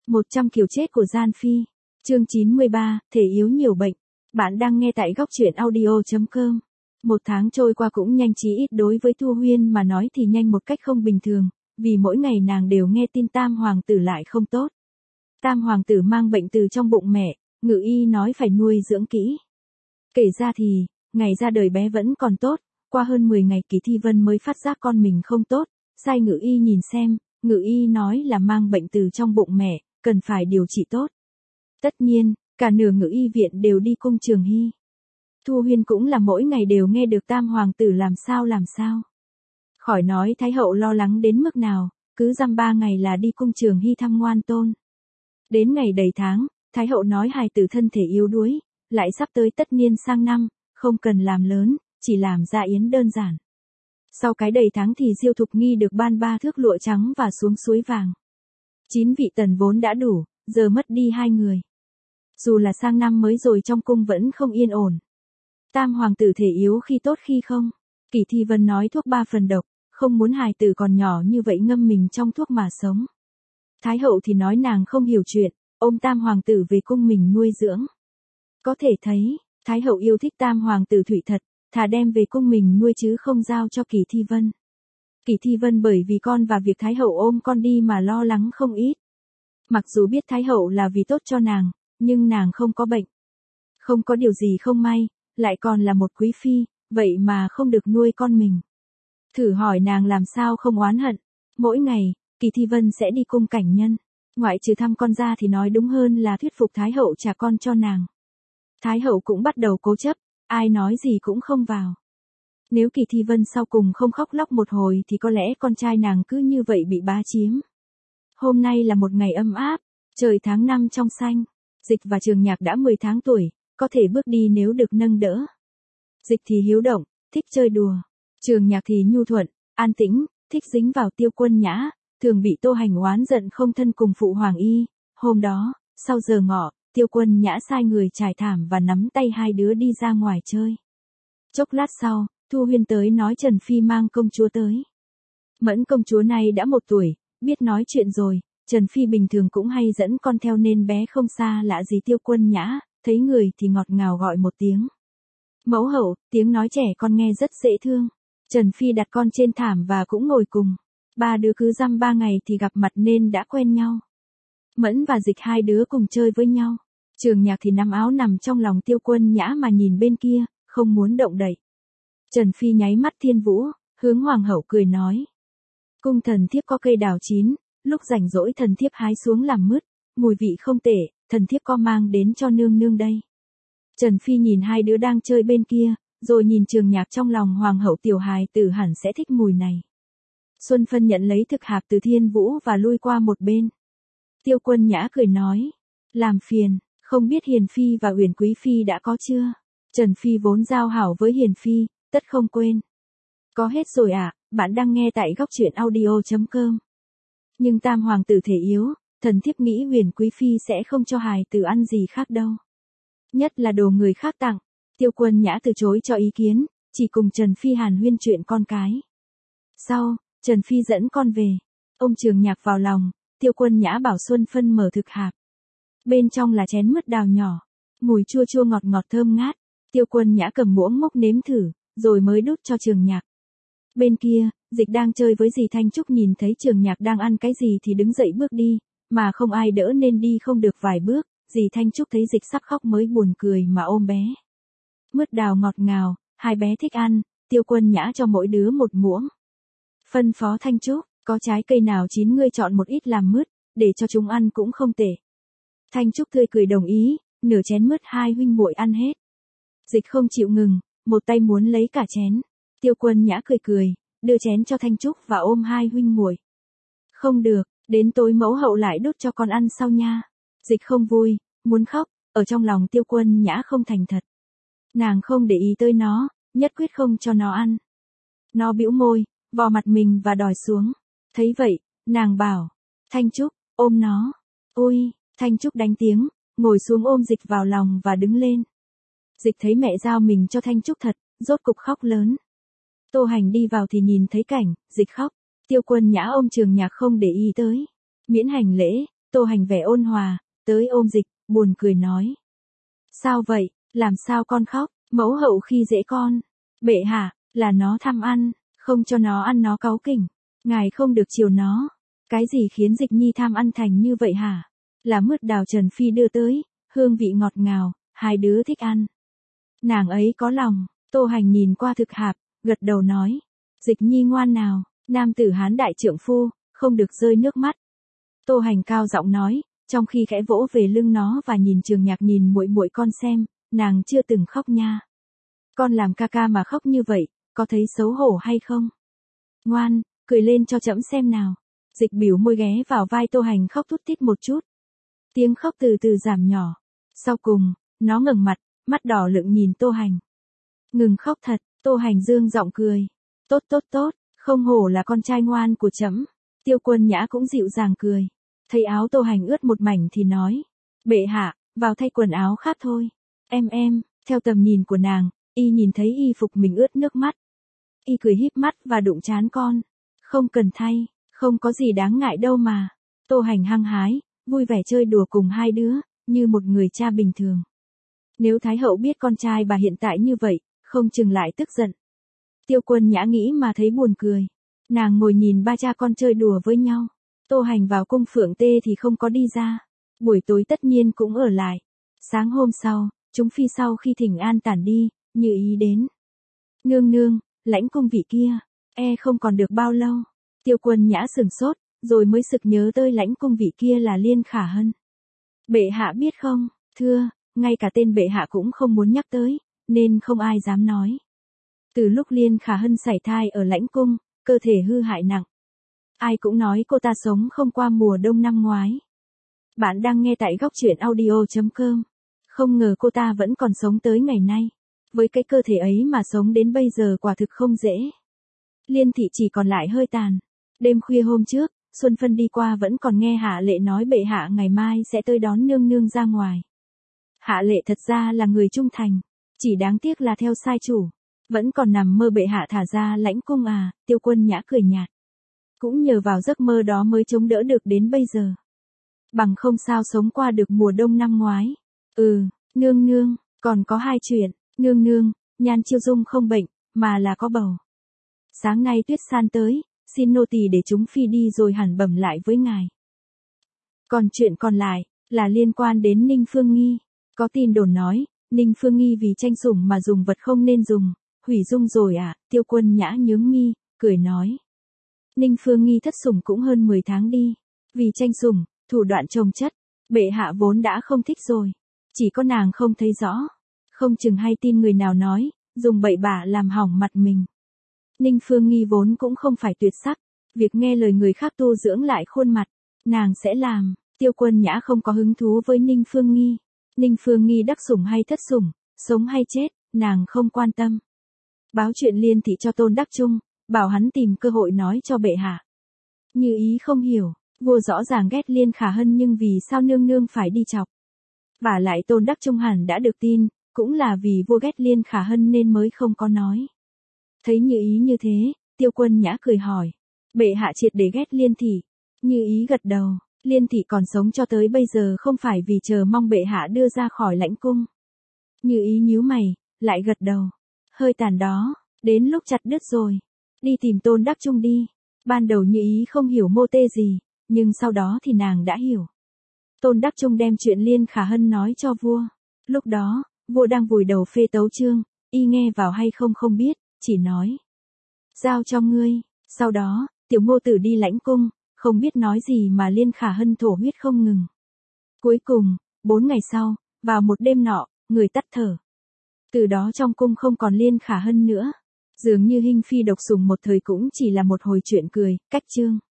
100 kiểu chết của Gian Phi. Chương 93, thể yếu nhiều bệnh. Bạn đang nghe tại góc truyện audio.com. Một tháng trôi qua cũng nhanh, chí ít đối với Thu Huyên mà nói thì nhanh một cách không bình thường, vì mỗi ngày nàng đều nghe tin Tam hoàng tử lại không tốt. Tam hoàng tử mang bệnh từ trong bụng mẹ, ngự y nói phải nuôi dưỡng kỹ. Kể ra thì, ngày ra đời bé vẫn còn tốt, qua hơn 10 ngày Kỳ Thi Vân mới phát giác con mình không tốt, sai ngự y nhìn xem, ngự y nói là mang bệnh từ trong bụng mẹ, cần phải điều trị tốt. Tất nhiên, cả nửa ngự y viện đều đi cung Trường Hy. Thu Huyên cũng là mỗi ngày đều nghe được Tam hoàng tử làm sao. Khỏi nói Thái hậu lo lắng đến mức nào, cứ dăm 3 ngày là đi cung Trường Hy thăm ngoan tôn. Đến ngày đầy tháng, Thái hậu nói hài tử thân thể yếu đuối, lại sắp tới tất niên sang năm, không cần làm lớn, chỉ làm dạ yến đơn giản. Sau cái đầy tháng thì Diêu Thục Nghi được ban 3 thước lụa trắng và xuống suối vàng. 9 vị tần vốn đã đủ, giờ mất đi 2 người. Dù là sang năm mới rồi trong cung vẫn không yên ổn. Tam hoàng tử thể yếu khi tốt khi không. Kỳ Thi Vân nói thuốc 3 phần độc, không muốn hài tử còn nhỏ như vậy ngâm mình trong thuốc mà sống. Thái hậu thì nói nàng không hiểu chuyện, ôm Tam hoàng tử về cung mình nuôi dưỡng. Có thể thấy, Thái hậu yêu thích Tam hoàng tử thủy thật, thà đem về cung mình nuôi chứ không giao cho Kỳ Thi Vân. Kỳ Thi Vân bởi vì con và việc Thái hậu ôm con đi mà lo lắng không ít. Mặc dù biết Thái hậu là vì tốt cho nàng, nhưng nàng không có bệnh. Không có điều gì không may, lại còn là một quý phi, vậy mà không được nuôi con mình. Thử hỏi nàng làm sao không oán hận. Mỗi ngày, Kỳ Thi Vân sẽ đi cung Cảnh Nhân. Ngoại trừ thăm con ra thì nói đúng hơn là thuyết phục Thái hậu trả con cho nàng. Thái hậu cũng bắt đầu cố chấp, ai nói gì cũng không vào. Nếu Kỳ Thi Vân sau cùng không khóc lóc một hồi thì có lẽ con trai nàng cứ như vậy bị bá chiếm. Hôm nay là một ngày âm áp, trời tháng 5 trong xanh. Dịch và Trường Nhạc đã 10 tháng tuổi, có thể bước đi nếu được nâng đỡ. Dịch thì hiếu động, thích chơi đùa. Trường Nhạc thì nhu thuận, an tĩnh, thích dính vào Tiêu Quân Nhã, thường bị Tô Hành oán giận không thân cùng phụ hoàng y. Hôm đó, sau giờ ngọ, Tiêu Quân Nhã sai người trải thảm và nắm tay hai đứa đi ra ngoài chơi. Chốc lát sau, Thu Huyên tới nói Trần Phi mang công chúa tới. Mẫn công chúa này đã 1 tuổi, biết nói chuyện rồi, Trần Phi bình thường cũng hay dẫn con theo nên bé không xa lạ gì Tiêu Quân Nhã, thấy người thì ngọt ngào gọi một tiếng. Mẫu hậu, tiếng nói trẻ con nghe rất dễ thương. Trần Phi đặt con trên thảm và cũng ngồi cùng. 3 đứa cứ dăm 3 ngày thì gặp mặt nên đã quen nhau. Mẫn và Dịch 2 đứa cùng chơi với nhau. Trường Nhạc thì nắm áo nằm trong lòng Tiêu Quân Nhã mà nhìn bên kia, không muốn động đậy. Trần Phi nháy mắt Thiên Vũ, hướng hoàng hậu cười nói. Cung thần thiếp có cây đào chín, lúc rảnh rỗi thần thiếp hái xuống làm mứt, mùi vị không tệ, thần thiếp có mang đến cho nương nương đây. Trần Phi nhìn 2 đứa đang chơi bên kia, rồi nhìn Trường Nhạc trong lòng hoàng hậu tiểu hài tử hẳn sẽ thích mùi này. Xuân Phân nhận lấy thực hạp từ Thiên Vũ và lui qua một bên. Tiêu Quân Nhã cười nói, làm phiền, không biết Hiền Phi và Uyển Quý Phi đã có chưa? Trần Phi vốn giao hảo với Hiền Phi, tất không quên. Có hết rồi ạ, bạn đang nghe tại góc truyện audio.com. Nhưng Tam hoàng tử thể yếu, thần thiếp nghĩ Uyển Quý Phi sẽ không cho hài tử ăn gì khác đâu. Nhất là đồ người khác tặng. Tiêu Quân Nhã từ chối cho ý kiến, chỉ cùng Trần Phi hàn huyên chuyện con cái. Sau, Trần Phi dẫn con về. Ông Trường Nhạc vào lòng, Tiêu Quân Nhã bảo Xuân Phân mở thực hạp. Bên trong là chén mứt đào nhỏ, mùi chua chua ngọt ngọt thơm ngát. Tiêu Quân Nhã cầm muỗng múc nếm thử, rồi mới đút cho Trường Nhạc. Bên kia, Dịch đang chơi với dì Thanh Trúc nhìn thấy Trường Nhạc đang ăn cái gì thì đứng dậy bước đi, mà không ai đỡ nên đi không được vài bước, dì Thanh Trúc thấy Dịch sắp khóc mới buồn cười mà ôm bé. Mứt đào ngọt ngào, 2 bé thích ăn, Tiêu Quân Nhã cho mỗi đứa 1 muỗng. Phân phó Thanh Trúc, có trái cây nào chín ngươi chọn một ít làm mứt, để cho chúng ăn cũng không tệ. Thanh Trúc tươi cười đồng ý, nửa chén mứt 2 huynh muội ăn hết. Dịch không chịu ngừng, một tay muốn lấy cả chén. Tiêu Quân Nhã cười, đưa chén cho Thanh Trúc và ôm 2 huynh muội. Không được, đến tối mẫu hậu lại đút cho con ăn sau nha. Dịch không vui, muốn khóc, ở trong lòng Tiêu Quân Nhã không thành thật. Nàng không để ý tới nó, nhất quyết không cho nó ăn. Nó bĩu môi, vò mặt mình và đòi xuống. Thấy vậy, nàng bảo, Thanh Trúc, ôm nó. Ôi, Thanh Trúc đánh tiếng, ngồi xuống ôm Dịch vào lòng và đứng lên. Dịch thấy mẹ giao mình cho Thanh Trúc thật, rốt cục khóc lớn. Tô Hành đi vào thì nhìn thấy cảnh, Dịch khóc. Tiêu Quân Nhã ôm Trường Nhạc không để ý tới. Miễn hành lễ, Tô Hành vẻ ôn hòa, tới ôm Dịch, buồn cười nói. Sao vậy, làm sao con khóc, mẫu hậu khi dễ con. Bệ hạ, là nó tham ăn, không cho nó ăn nó cáu kỉnh. Ngài không được chiều nó. Cái gì khiến Dịch Nhi tham ăn thành như vậy hả? Là mứt đào Trần Phi đưa tới, hương vị ngọt ngào, hai đứa thích ăn. Nàng ấy có lòng, Tô Hành nhìn qua thực hạp, gật đầu nói. Dịch Nhi ngoan nào, nam tử Hán đại trượng phu, không được rơi nước mắt. Tô Hành cao giọng nói, trong khi khẽ vỗ về lưng nó và nhìn Trường Nhạc nhìn muội muội con xem, nàng chưa từng khóc nha. Con làm ca ca mà khóc như vậy, có thấy xấu hổ hay không? Ngoan, cười lên cho trẫm xem nào. Dịch biểu môi ghé vào vai Tô Hành khóc thút thít một chút. Tiếng khóc từ từ giảm nhỏ. Sau cùng, nó ngẩng mặt, mắt đỏ lựng nhìn Tô Hành. Ngừng khóc thật, Tô Hành dương giọng cười. Tốt tốt tốt, không hổ là con trai ngoan của trẫm. Tiêu Quân Nhã cũng dịu dàng cười. Thấy áo Tô Hành ướt một mảnh thì nói. Bệ hạ, vào thay quần áo khác thôi. Em, theo tầm nhìn của nàng, y nhìn thấy y phục mình ướt nước mắt. Y cười híp mắt và đụng trán con. Không cần thay, không có gì đáng ngại đâu mà. Tô Hành hăng hái, vui vẻ chơi đùa cùng hai đứa, như một người cha bình thường. Nếu Thái hậu biết con trai bà hiện tại như vậy, không chừng lại tức giận. Tiêu Quân Nhã nghĩ mà thấy buồn cười. Nàng ngồi nhìn ba cha con chơi đùa với nhau. Tô Hành vào cung Phượng Tê thì không có đi ra. Buổi tối tất nhiên cũng ở lại. Sáng hôm sau, chúng phi sau khi thỉnh an tản đi, Như Ý đến. Nương nương, lãnh cung vị kia, không còn được bao lâu. Tiêu Quân Nhã sửng sốt, rồi mới sực nhớ tới lãnh cung vị kia là Liên Khả Hân. Bệ hạ biết không, thưa, ngay cả tên bệ hạ cũng không muốn nhắc tới, nên không ai dám nói. Từ lúc Liên Khả Hân sảy thai ở lãnh cung, cơ thể hư hại nặng. Ai cũng nói cô ta sống không qua mùa đông năm ngoái. Bạn đang nghe tại góc truyện audio.com. Không ngờ cô ta vẫn còn sống tới ngày nay. Với cái cơ thể ấy mà sống đến bây giờ quả thực không dễ. Liên thị chỉ còn lại hơi tàn. Đêm khuya hôm trước, Xuân Phân đi qua vẫn còn nghe Hạ Lệ nói bệ hạ ngày mai sẽ tới đón nương nương ra ngoài. Hạ Lệ thật ra là người trung thành. Chỉ đáng tiếc là theo sai chủ. Vẫn còn nằm mơ bệ hạ thả ra lãnh cung à, Tiêu Quân Nhã cười nhạt. Cũng nhờ vào giấc mơ đó mới chống đỡ được đến bây giờ. Bằng không sao sống qua được mùa đông năm ngoái. Nương nương, còn có hai chuyện. Nương nương, Nhan Chiêu Dung không bệnh, mà là có bầu. Sáng nay Tuyết San tới, xin nô tỳ để chúng phi đi rồi hẳn bẩm lại với ngài. Còn chuyện còn lại, là liên quan đến Ninh Phương Nghi. Có tin đồn nói, Ninh Phương Nghi vì tranh sủng mà dùng vật không nên dùng, hủy dung rồi à, Tiêu Quân Nhã nhướng mi, cười nói. Ninh Phương Nghi thất sủng cũng hơn 10 tháng đi. Vì tranh sủng, thủ đoạn chồng chất, bệ hạ vốn đã không thích rồi. Chỉ có nàng không thấy rõ. Không chừng hay tin người nào nói, dùng bậy bạ làm hỏng mặt mình. Ninh Phương Nghi vốn cũng không phải tuyệt sắc. Việc nghe lời người khác tu dưỡng lại khuôn mặt, nàng sẽ làm. Tiêu Quân Nhã không có hứng thú với Ninh Phương Nghi. Ninh Phương Nghi đắc sủng hay thất sủng, sống hay chết, nàng không quan tâm. Báo chuyện Liên thị cho Tôn Đắc Trung, bảo hắn tìm cơ hội nói cho bệ hạ. Như Ý không hiểu, vua rõ ràng ghét Liên Khả Hân nhưng vì sao nương nương phải đi chọc. Vả lại Tôn Đắc Trung hẳn đã được tin, cũng là vì vua ghét Liên Khả Hân nên mới không có nói. Thấy Như Ý như thế, Tiêu Quân Nhã cười hỏi. Bệ hạ triệt để ghét Liên thị. Như Ý gật đầu, Liên thị còn sống cho tới bây giờ không phải vì chờ mong bệ hạ đưa ra khỏi lãnh cung. Như Ý nhíu mày, lại gật đầu. Hơi tàn đó, đến lúc chặt đứt rồi. Đi tìm Tôn Đắc Trung đi. Ban đầu Như Ý không hiểu mô tê gì, nhưng sau đó thì nàng đã hiểu. Tôn Đắc Trung đem chuyện Liên Khả Hân nói cho vua. Lúc đó, vua đang vùi đầu phê tấu chương, y nghe vào hay không không biết, chỉ nói. Giao cho ngươi. Sau đó, Tiểu Ngô Tử đi lãnh cung, không biết nói gì mà Liên Khả Hân thổ huyết không ngừng. Cuối cùng, 4 ngày sau, vào một đêm nọ, người tắt thở. Từ đó trong cung không còn Liên Khả Hân nữa. Dường như Hinh Phi độc sủng một thời cũng chỉ là một hồi chuyện cười, cách chương.